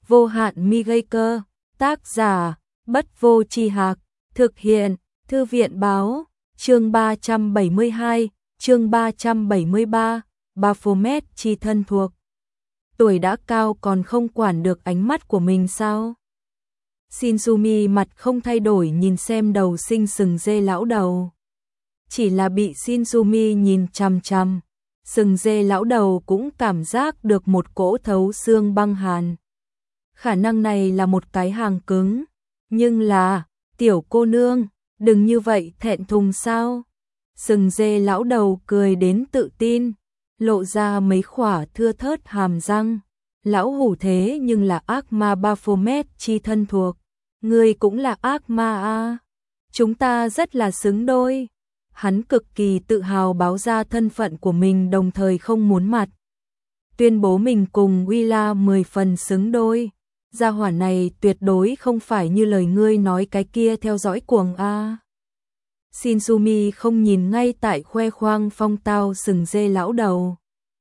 vô hạn mi gây cơ, tác giả, Bất Vô Tri Hạc, thực hiện, Thư viện báo, chương 372, chương 373, Baphomet chi thân thuộc. Tuổi đã cao còn không quản được ánh mắt của mình sao? Shinzumi mặt không thay đổi nhìn xem đầu sinh sừng dê lão đầu. Chỉ là bị Shinzumi nhìn chằm chằm, sừng dê lão đầu cũng cảm giác được một cỗ thấu xương băng hàn. Khả năng này là một cái hàng cứng, nhưng là, tiểu cô nương, đừng như vậy thẹn thùng sao? Sừng dê lão đầu cười đến tự tin, lộ ra mấy khỏa thưa thớt hàm răng. Lão hủ thế nhưng là ác ma Baphomet chi thân thuộc, ngươi cũng là ác ma à? Chúng ta rất là xứng đôi. Hắn cực kỳ tự hào báo ra thân phận của mình, đồng thời không muốn mặt tuyên bố mình cùng Willa 10 phần xứng đôi. Gia hỏa này tuyệt đối không phải như lời ngươi nói cái kia theo dõi cuồng a. Shinzumi không nhìn ngay tại khoe khoang phong tao sừng dê lão đầu.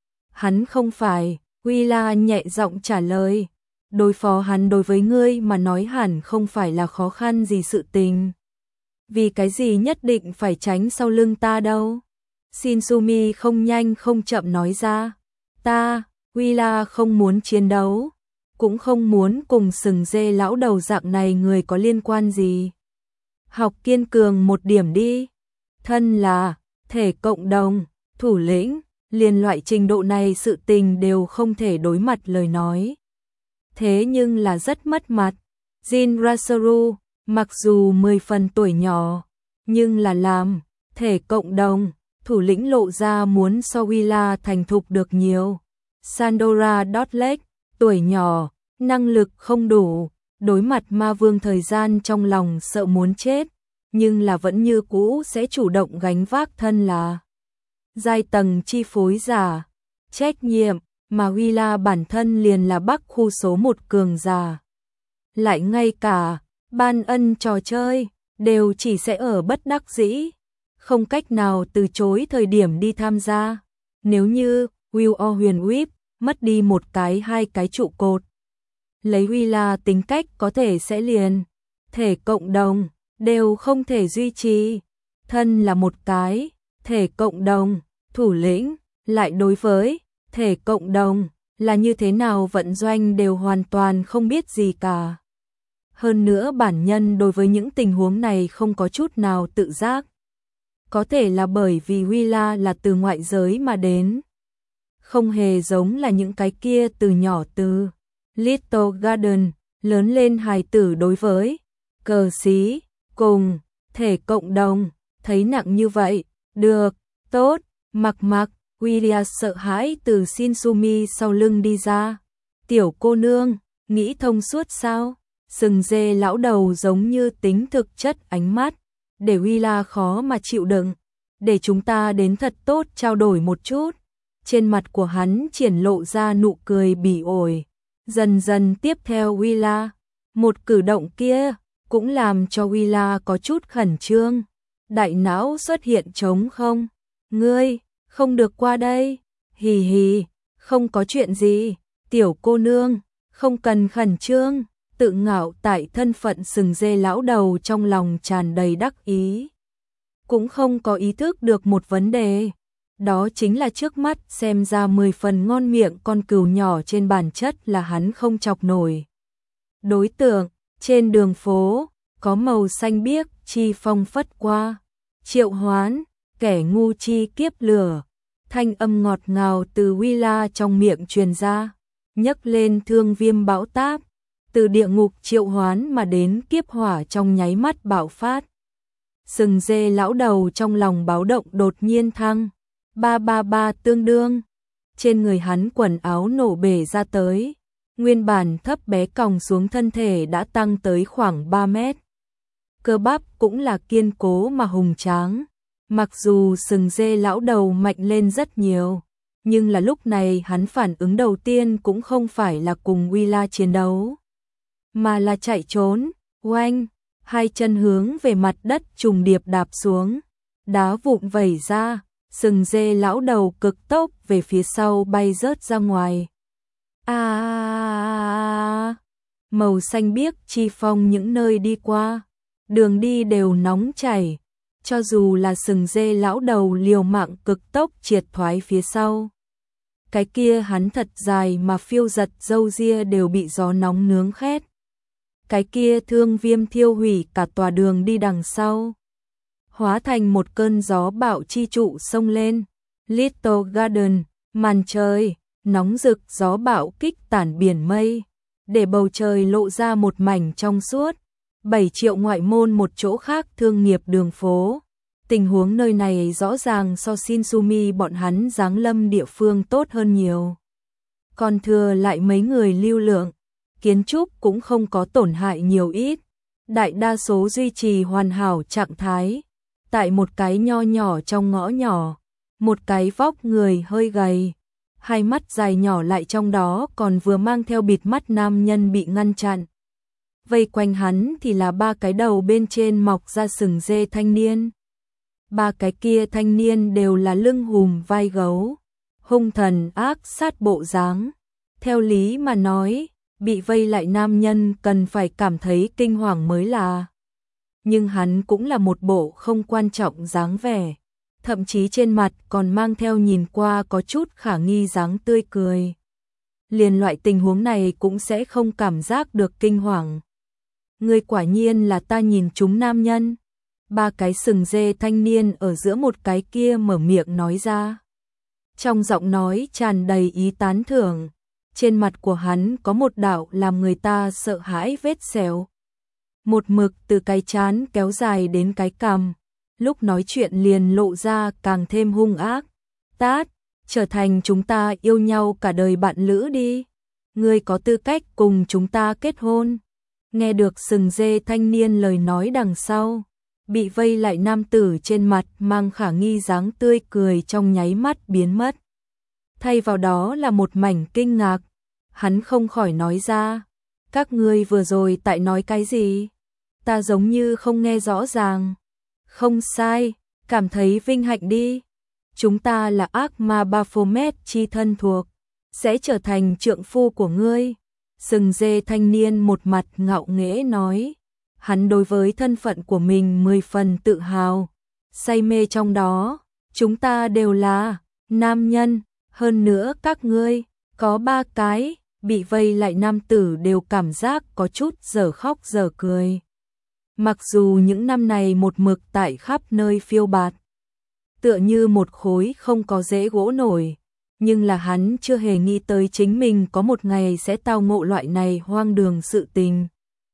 Hắn không phải, Willa nhẹ giọng trả lời. Đối phó hắn đối với ngươi mà nói hẳn không phải là khó khăn gì sự tình. Vì cái gì nhất định phải tránh sau lưng ta đâu? Shinzumi không nhanh không chậm nói ra. Ta, Willa không muốn chiến đấu, cũng không muốn cùng sừng dê lão đầu dạng này người có liên quan gì. Học kiên cường một điểm đi. Thân là thể cộng đồng, thủ lĩnh, liền loại trình độ này sự tình đều không thể đối mặt lời nói. Thế nhưng là rất mất mặt. Jin Rasaru, mặc dù 10 phần tuổi nhỏ, nhưng là làm thể cộng đồng, thủ lĩnh lộ ra muốn so Willa thành thục được nhiều. Sandora Dodlek, tuổi nhỏ, năng lực không đủ, đối mặt ma vương thời gian trong lòng sợ muốn chết, nhưng là vẫn như cũ sẽ chủ động gánh vác thân là giai tầng chi phối giả, trách nhiệm, mà Willa bản thân liền là Bắc khu số 1 cường giả. Lại ngay cả ban ân trò chơi, đều chỉ sẽ ở bất đắc dĩ, không cách nào từ chối thời điểm đi tham gia. Nếu như Will O Huyền Whip mất đi một cái hai cái trụ cột, lấy Willa tính cách có thể sẽ liền thể cộng đồng đều không thể duy trì. Thân là một cái thể cộng đồng, thủ lĩnh, lại đối với thể cộng đồng là như thế nào vận doanh đều hoàn toàn không biết gì cả. Hơn nữa bản nhân đối với những tình huống này không có chút nào tự giác. Có thể là bởi vì Willa là từ ngoại giới mà đến, không hề giống là những cái kia từ nhỏ từ Little Garden lớn lên hài tử đối với cờ xí cùng thể cộng đồng thấy nặng như vậy. Được, tốt, mặc Willa sợ hãi từ Shinzumi sau lưng đi ra. Tiểu cô nương, nghĩ thông suốt sao? Sừng dê lão đầu giống như tính thực chất ánh mắt, để Willa khó mà chịu đựng. Để chúng ta đến thật tốt trao đổi một chút. Trên mặt của hắn triển lộ ra nụ cười bỉ ổi. Dần dần tiếp theo Willa, một cử động kia cũng làm cho Willa có chút khẩn trương. Đại não xuất hiện trống không. Ngươi, không được qua đây. Hì hì, không có chuyện gì. Tiểu cô nương, không cần khẩn trương. Tự ngạo tại thân phận sừng dê lão đầu trong lòng tràn đầy đắc ý. Cũng không có ý thức được một vấn đề. Đó chính là trước mắt xem ra 10 phần ngon miệng con cừu nhỏ trên bản chất là hắn không chọc nổi. Đối tượng, trên đường phố, có màu xanh biếc, chi phong phất qua. Triệu hoán, kẻ ngu chi kiếp lửa. Thanh âm ngọt ngào từ Willa trong miệng truyền ra. Nhấc lên thương viêm bão táp. Từ địa ngục triệu hoán mà đến kiếp hỏa trong nháy mắt bạo phát. Sừng dê lão đầu trong lòng báo động đột nhiên thăng. 333 tương đương. Trên người hắn quần áo nổ bể ra tới. Nguyên bản thấp bé còng xuống thân thể đã tăng tới khoảng 3 mét. Cơ bắp cũng là kiên cố mà hùng tráng. Mặc dù sừng dê lão đầu mạnh lên rất nhiều, nhưng là lúc này hắn phản ứng đầu tiên cũng không phải là cùng Willa chiến đấu, mà là chạy trốn. Oanh, hai chân hướng về mặt đất trùng điệp đạp xuống, đá vụn vẩy ra, sừng dê lão đầu cực tốc về phía sau bay rớt ra ngoài. màu xanh biếc chi phong những nơi đi qua, đường đi đều nóng chảy, cho dù là sừng dê lão đầu liều mạng cực tốc triệt thoái phía sau. Cái kia hắn thật dài mà phiêu giật râu ria đều bị gió nóng nướng khét. Cái kia thương viêm thiêu hủy cả tòa đường đi đằng sau, hóa thành một cơn gió bạo chi trụ xông lên. Little Garden, màn trời nóng rực, gió bạo kích tản biển mây, để bầu trời lộ ra một mảnh trong suốt. 7 triệu ngoại môn một chỗ khác thương nghiệp đường phố. Tình huống nơi này rõ ràng so Shinsumi bọn hắn giáng lâm địa phương tốt hơn nhiều. Còn thừa lại mấy người lưu lượng, kiến trúc cũng không có tổn hại nhiều ít. Đại đa số duy trì hoàn hảo trạng thái. Tại một cái nho nhỏ trong ngõ nhỏ, một cái vóc người hơi gầy, hai mắt dài nhỏ lại trong đó còn vừa mang theo bịt mắt nam nhân bị ngăn chặn. Vây quanh hắn thì là 3 cái đầu bên trên mọc ra sừng dê thanh niên. 3 cái kia thanh niên đều là lưng hùm vai gấu, hung thần ác sát bộ dáng. Theo lý mà nói, bị vây lại nam nhân cần phải cảm thấy kinh hoàng mới là. Nhưng hắn cũng là một bộ không quan trọng dáng vẻ, thậm chí trên mặt còn mang theo nhìn qua có chút khả nghi dáng tươi cười. Liền loại tình huống này cũng sẽ không cảm giác được kinh hoàng. Người quả nhiên là ta nhìn chúng nam nhân. 3 cái sừng dê thanh niên ở giữa một cái kia mở miệng nói ra. Trong giọng nói tràn đầy ý tán thưởng, trên mặt của hắn có một đạo làm người ta sợ hãi vết sẹo. Một mực từ cái trán kéo dài đến cái cằm, lúc nói chuyện liền lộ ra càng thêm hung ác. Tát, trở thành chúng ta yêu nhau cả đời bạn lữ đi. Ngươi có tư cách cùng chúng ta kết hôn. Nghe được sừng dê thanh niên lời nói đằng sau, bị vây lại nam tử trên mặt mang khả nghi dáng tươi cười trong nháy mắt biến mất. Thay vào đó là một mảnh kinh ngạc, hắn không khỏi nói ra, các ngươi vừa rồi tại nói cái gì? Ta giống như không nghe rõ ràng. Không sai, cảm thấy vinh hạnh đi. Chúng ta là ác ma Baphomet chi thân thuộc, sẽ trở thành trượng phu của ngươi. Sừng dê thanh niên một mặt ngạo nghễ nói. Hắn đối với thân phận của mình 10 phần tự hào, say mê trong đó. Chúng ta đều là nam nhân, hơn nữa các ngươi có 3 cái. Bị vây lại nam tử đều cảm giác có chút dở khóc dở cười. Mặc dù những năm này một mực tại khắp nơi phiêu bạt, tựa như một khối không có rễ gỗ nổi, nhưng là hắn chưa hề nghĩ tới chính mình có một ngày sẽ tao ngộ loại này hoang đường sự tình.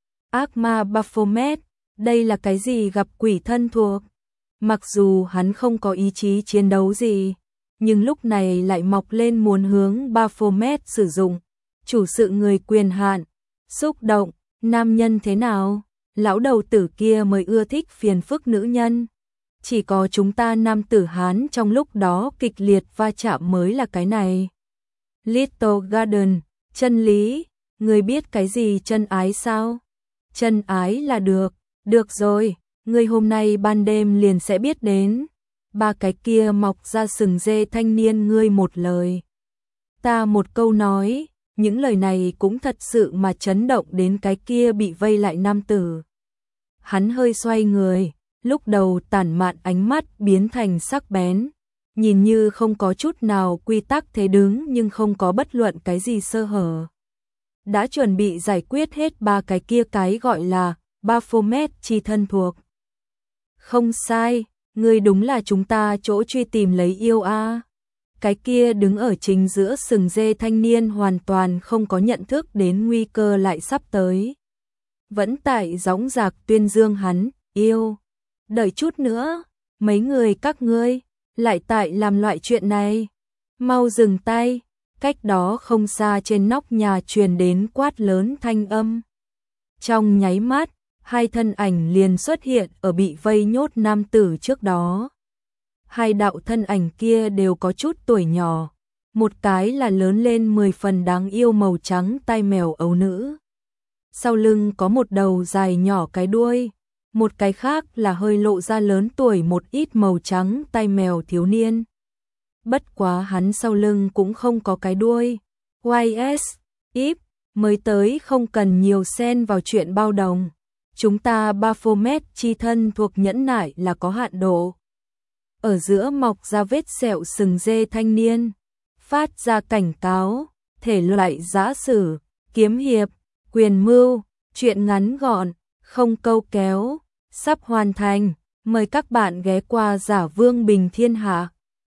Ác ma Baphomet, đây là cái gì gặp quỷ thân thuộc? Mặc dù hắn không có ý chí chiến đấu gì, nhưng lúc này lại mọc lên muốn hướng Baphomet sử dụng. Chủ sự người quyền hạn, xúc động, nam nhân thế nào? Lão đầu tử kia mới ưa thích phiền phức nữ nhân. Chỉ có chúng ta nam tử Hán trong lúc đó kịch liệt va chạm mới là cái này. Little Garden, chân lý, người biết cái gì chân ái sao? Chân ái là được rồi, người hôm nay ban đêm liền sẽ biết đến. 3 cái kia mọc ra sừng dê thanh niên ngươi một lời, ta một câu nói. Những lời này cũng thật sự mà chấn động đến cái kia bị vây lại nam tử. Hắn hơi xoay người, lúc đầu tản mạn ánh mắt biến thành sắc bén, nhìn như không có chút nào quy tắc thế đứng nhưng không có bất luận cái gì sơ hở. Đã chuẩn bị giải quyết hết 3 cái kia cái gọi là Baphomet chi thân thuộc. Không sai, ngươi đúng là chúng ta chỗ truy tìm lấy yêu a. Cái kia đứng ở chính giữa sừng dê thanh niên hoàn toàn không có nhận thức đến nguy cơ lại sắp tới. Vẫn tại dõng dạc tuyên dương hắn, yêu. Đợi chút nữa, mấy người các ngươi, lại tại làm loại chuyện này. Mau dừng tay, cách đó không xa trên nóc nhà truyền đến quát lớn thanh âm. Trong nháy mắt, 2 thân ảnh liền xuất hiện ở bị vây nhốt nam tử trước đó. 2 đạo thân ảnh kia đều có chút tuổi nhỏ, một cái là lớn lên 10 phần đáng yêu màu trắng tai mèo ấu nữ. Sau lưng có một đầu dài nhỏ cái đuôi, một cái khác là hơi lộ ra lớn tuổi một ít màu trắng tai mèo thiếu niên. Bất quá hắn sau lưng cũng không có cái đuôi. YS, Íp, mới tới không cần nhiều xen vào chuyện bao đồng. Chúng ta Baphomet chi thân thuộc nhẫn nại là có hạn độ. Ở giữa mọc ra vết sẹo sừng dê thanh niên, phát ra cảnh cáo, thể loại giã sử, kiếm hiệp, quyền mưu, chuyện ngắn gọn, không câu kéo, sắp hoàn thành, mời các bạn ghé qua Giả Vương Bình Thiên Hạ.